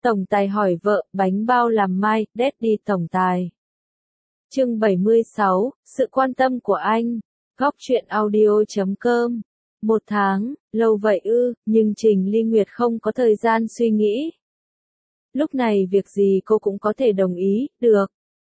Tổng tài hỏi vợ, bánh bao làm mai, Daddy tổng tài. Chương 76, sự quan tâm của anh. Góc truyện audio.com. 1 tháng, lâu vậy ư, nhưng Trình Ly Nguyệt không có thời gian suy nghĩ. Lúc này việc gì cô cũng có thể đồng ý, được.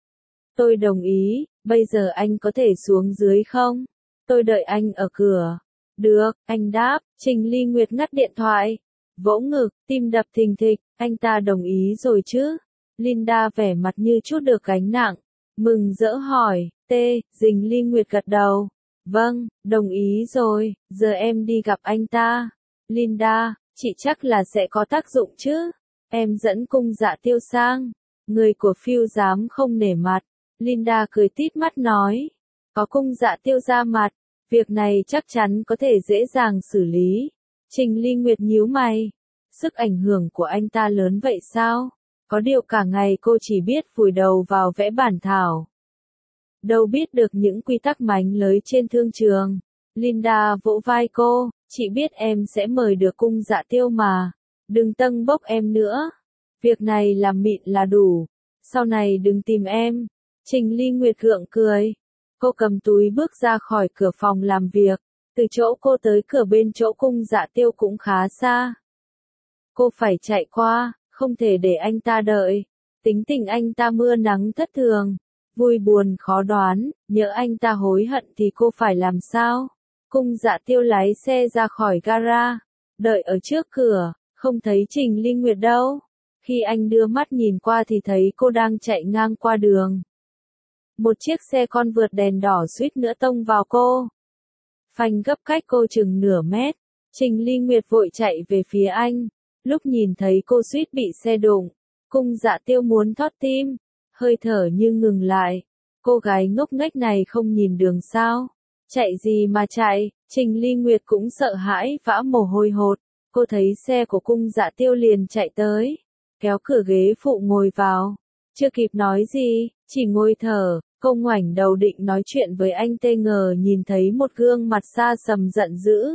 Tôi đồng ý, bây giờ anh có thể xuống dưới không? Tôi đợi anh ở cửa. Được, anh đáp. Trình Ly Nguyệt ngắt điện thoại. Vỗ ngực, tim đập thình thịch, anh ta đồng ý rồi chứ? Linda vẻ mặt như chút được gánh nặng. Mừng rỡ hỏi, Trình Ly Nguyệt gật đầu. Vâng, đồng ý rồi, giờ em đi gặp anh ta. Linda, chị chắc là sẽ có tác dụng chứ? Em dẫn Cung Dạ Tiêu sang. Người của Phiêu giám không nể mặt. Linda cười tít mắt nói. Có Cung Dạ Tiêu ra mặt, việc này chắc chắn có thể dễ dàng xử lý. Trình Ly Nguyệt nhíu mày. Sức ảnh hưởng của anh ta lớn vậy sao? Có điều cả ngày cô chỉ biết vùi đầu vào vẽ bản thảo. Đâu biết được những quy tắc mánh lới trên thương trường. Linda vỗ vai cô, chị biết em sẽ mời được Cung Dạ Tiêu mà. Đừng tâng bốc em nữa. Việc này làm mịn là đủ. Sau này đừng tìm em. Trình Ly Nguyệt gượng cười. Cô cầm túi bước ra khỏi cửa phòng làm việc. Từ chỗ cô tới cửa bên chỗ Cung Dạ Tiêu cũng khá xa. Cô phải chạy qua, không thể để anh ta đợi. Tính tình anh ta mưa nắng thất thường. Vui buồn khó đoán, nhỡ anh ta hối hận thì cô phải làm sao? Cung Dạ Tiêu lái xe ra khỏi gara. Đợi ở trước cửa, không thấy Trình Ly Nguyệt đâu. Khi anh đưa mắt nhìn qua thì thấy cô đang chạy ngang qua đường. Một chiếc xe con vượt đèn đỏ suýt nữa tông vào cô. Phanh gấp cách cô chừng nửa mét. Trình Ly Nguyệt vội chạy về phía anh. Lúc nhìn thấy cô suýt bị xe đụng, Cung Dạ Tiêu muốn thót tim, hơi thở như ngừng lại. Cô gái ngốc nghếch này không nhìn đường sao? Chạy gì mà chạy? Trình Ly Nguyệt cũng sợ hãi vã mồ hôi hột. Cô thấy xe của Cung Dạ Tiêu liền chạy tới, kéo cửa ghế phụ ngồi vào. Chưa kịp nói gì, chỉ ngồi thở. Cô ngoảnh đầu định nói chuyện với anh ngờ nhìn thấy một gương mặt xa sầm giận dữ.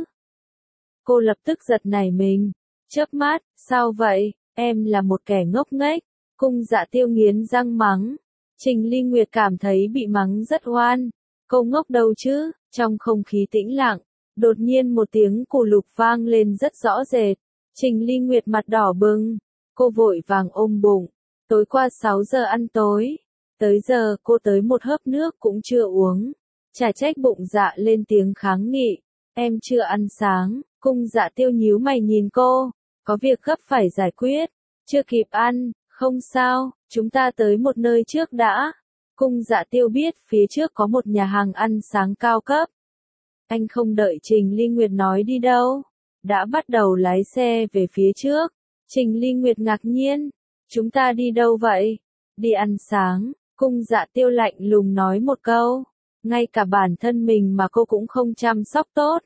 Cô lập tức giật nảy mình. Chớp mắt, sao vậy, em là một kẻ ngốc nghếch. Cung Dạ Tiêu nghiến răng mắng. Trình Ly Nguyệt cảm thấy bị mắng rất oan. Cô ngốc đâu chứ? Trong không khí tĩnh lặng, đột nhiên một tiếng cù lục vang lên rất rõ rệt. Trình Ly Nguyệt mặt đỏ bừng. Cô vội vàng ôm bụng. Tối qua 6 giờ ăn tối. Tới giờ cô tới một hớp nước cũng chưa uống. Chả trách bụng dạ lên tiếng kháng nghị. Em chưa ăn sáng. Cung Dạ Tiêu nhíu mày nhìn cô. Có việc gấp phải giải quyết. Chưa kịp ăn, không sao, chúng ta tới một nơi trước đã. Cung Dạ Tiêu biết phía trước có một nhà hàng ăn sáng cao cấp. Anh không đợi Trình Ly Nguyệt nói đi đâu. Đã bắt đầu lái xe về phía trước. Trình Ly Nguyệt ngạc nhiên. Chúng ta đi đâu vậy? Đi ăn sáng. Cung Dạ Tiêu lạnh lùng nói một câu. Ngay cả bản thân mình mà cô cũng không chăm sóc tốt.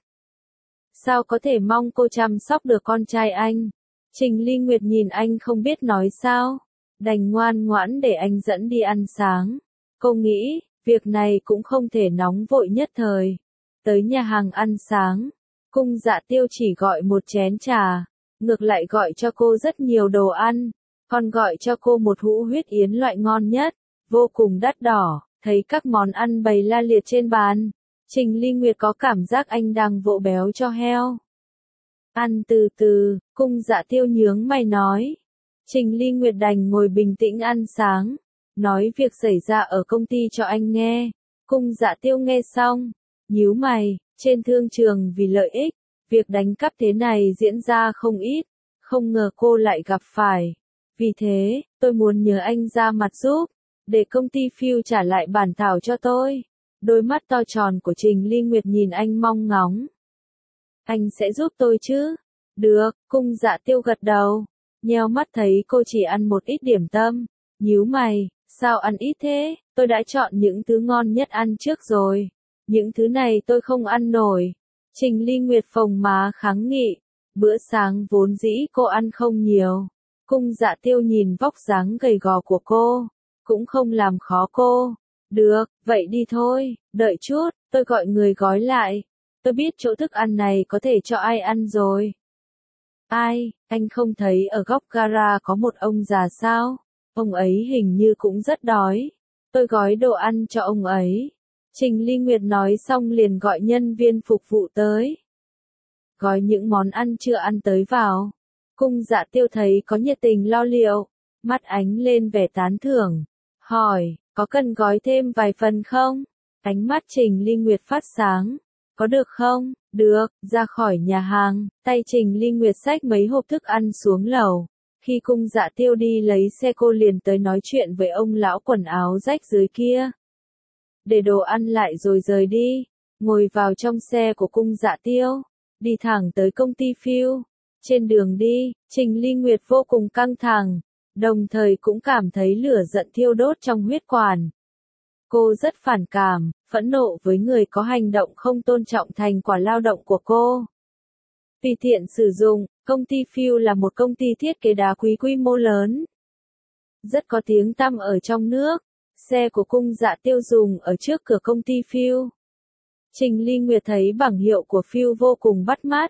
Sao có thể mong cô chăm sóc được con trai anh? Trình Ly Nguyệt nhìn anh không biết nói sao. Đành ngoan ngoãn để anh dẫn đi ăn sáng. Cô nghĩ, việc này cũng không thể nóng vội nhất thời. Tới nhà hàng ăn sáng. Cung Dạ Tiêu chỉ gọi một chén trà. Ngược lại gọi cho cô rất nhiều đồ ăn. Còn gọi cho cô một hũ huyết yến loại ngon nhất. Vô cùng đắt đỏ. Thấy các món ăn bày la liệt trên bàn. Trình Ly Nguyệt có cảm giác anh đang vỗ béo cho heo. Ăn từ từ, Cung Dạ Tiêu nhướng mày nói. Trình Ly Nguyệt đành ngồi bình tĩnh ăn sáng. Nói việc xảy ra ở công ty cho anh nghe. Cung Dạ Tiêu nghe xong. Nhíu mày, trên thương trường vì lợi ích. Việc đánh cắp thế này diễn ra không ít. Không ngờ cô lại gặp phải. Vì thế, tôi muốn nhờ anh ra mặt giúp. Để công ty Phiêu trả lại bản thảo cho tôi. Đôi mắt to tròn của Trình Ly Nguyệt nhìn anh mong ngóng. Anh sẽ giúp tôi chứ? Được, Cung Dạ Tiêu gật đầu. Nheo mắt thấy cô chỉ ăn một ít điểm tâm. Nhíu mày, sao ăn ít thế? Tôi đã chọn những thứ ngon nhất ăn trước rồi. Những thứ này tôi không ăn nổi. Trình Ly Nguyệt phồng má kháng nghị. Bữa sáng vốn dĩ cô ăn không nhiều. Cung Dạ Tiêu nhìn vóc dáng gầy gò của cô. Cũng không làm khó cô. Được, vậy đi thôi, đợi chút, tôi gọi người gói lại. Tôi biết chỗ thức ăn này có thể cho ai ăn rồi. Ai, anh không thấy ở góc gara có một ông già sao? Ông ấy hình như cũng rất đói. Tôi gói đồ ăn cho ông ấy. Trình Ly Nguyệt nói xong liền gọi nhân viên phục vụ tới. Gói những món ăn chưa ăn tới vào. Cung Dạ Tiêu thấy có nhiệt tình lo liệu, mắt ánh lên vẻ tán thưởng, hỏi, có cần gói thêm vài phần không? Ánh mắt Trình Ly Nguyệt phát sáng, có được không? Được, ra khỏi nhà hàng, tay Trình Ly Nguyệt xách mấy hộp thức ăn xuống lầu. Khi Cung Dạ Tiêu đi lấy xe cô liền tới nói chuyện với ông lão quần áo rách dưới kia. Để đồ ăn lại rồi rời đi, ngồi vào trong xe của Cung Dạ Tiêu, đi thẳng tới công ty Phil. Trên đường đi, Trình Ly Nguyệt vô cùng căng thẳng, đồng thời cũng cảm thấy lửa giận thiêu đốt trong huyết quản. Cô rất phản cảm, phẫn nộ với người có hành động không tôn trọng thành quả lao động của cô. Vì tiện sử dụng, công ty Phil là một công ty thiết kế đá quý quy mô lớn. Rất có tiếng tăm ở trong nước. Xe của Cung Dạ Tiêu dùng ở trước cửa công ty Phil. Trình Ly Nguyệt thấy bảng hiệu của Phil vô cùng bắt mắt.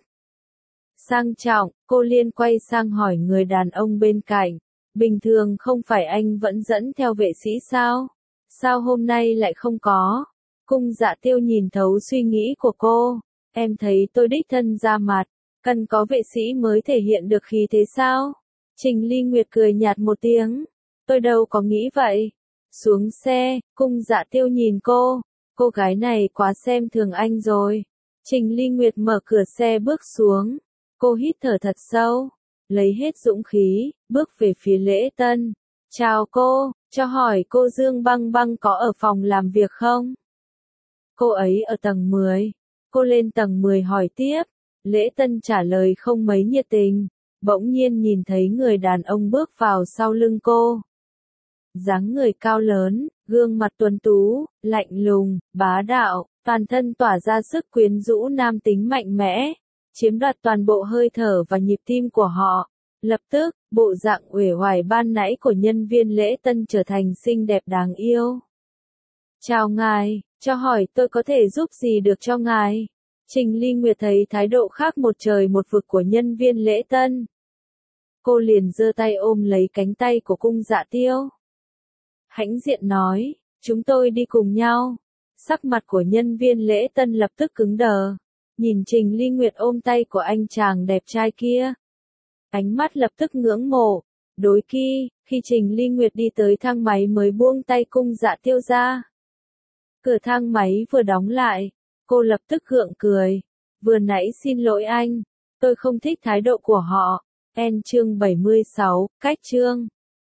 Sang trọng, cô liền quay sang hỏi người đàn ông bên cạnh. Bình thường không phải anh vẫn dẫn theo vệ sĩ sao? Sao hôm nay lại không có? Cung Dạ Tiêu nhìn thấu suy nghĩ của cô. Em thấy tôi đích thân ra mặt, cần có vệ sĩ mới thể hiện được khí thế sao? Trình Ly Nguyệt cười nhạt một tiếng. Tôi đâu có nghĩ vậy. Xuống xe, Cung Dạ Tiêu nhìn cô gái này quá xem thường anh rồi. Trình Ly Nguyệt mở cửa xe bước xuống. Cô hít thở thật sâu, lấy hết dũng khí, bước về phía lễ tân. Chào cô, cho hỏi cô Dương Băng Băng có ở phòng làm việc không? Cô ấy ở tầng 10. Cô lên tầng 10 hỏi tiếp. Lễ tân trả lời không mấy nhiệt tình, bỗng nhiên nhìn thấy người đàn ông bước vào sau lưng cô. Dáng người cao lớn, gương mặt tuấn tú, lạnh lùng, bá đạo, toàn thân tỏa ra sức quyến rũ nam tính mạnh mẽ, chiếm đoạt toàn bộ hơi thở và nhịp tim của họ. Lập tức, bộ dạng uể oải ban nãy của nhân viên lễ tân trở thành xinh đẹp đáng yêu. Chào ngài, cho hỏi tôi có thể giúp gì được cho ngài? Trình Ly Nguyệt thấy thái độ khác một trời một vực của nhân viên lễ tân. Cô liền giơ tay ôm lấy cánh tay của Cung Dạ Tiêu. Hãnh diện nói, chúng tôi đi cùng nhau. Sắc mặt của nhân viên lễ tân lập tức cứng đờ. Nhìn Trình Ly Nguyệt ôm tay của anh chàng đẹp trai kia. Ánh mắt lập tức ngưỡng mộ. Đối khi Trình Ly Nguyệt đi tới thang máy mới buông tay Cung Dạ Tiêu ra. Cửa thang máy vừa đóng lại, cô lập tức gượng cười. Vừa nãy xin lỗi anh, tôi không thích thái độ của họ. Chương 76, cách chương.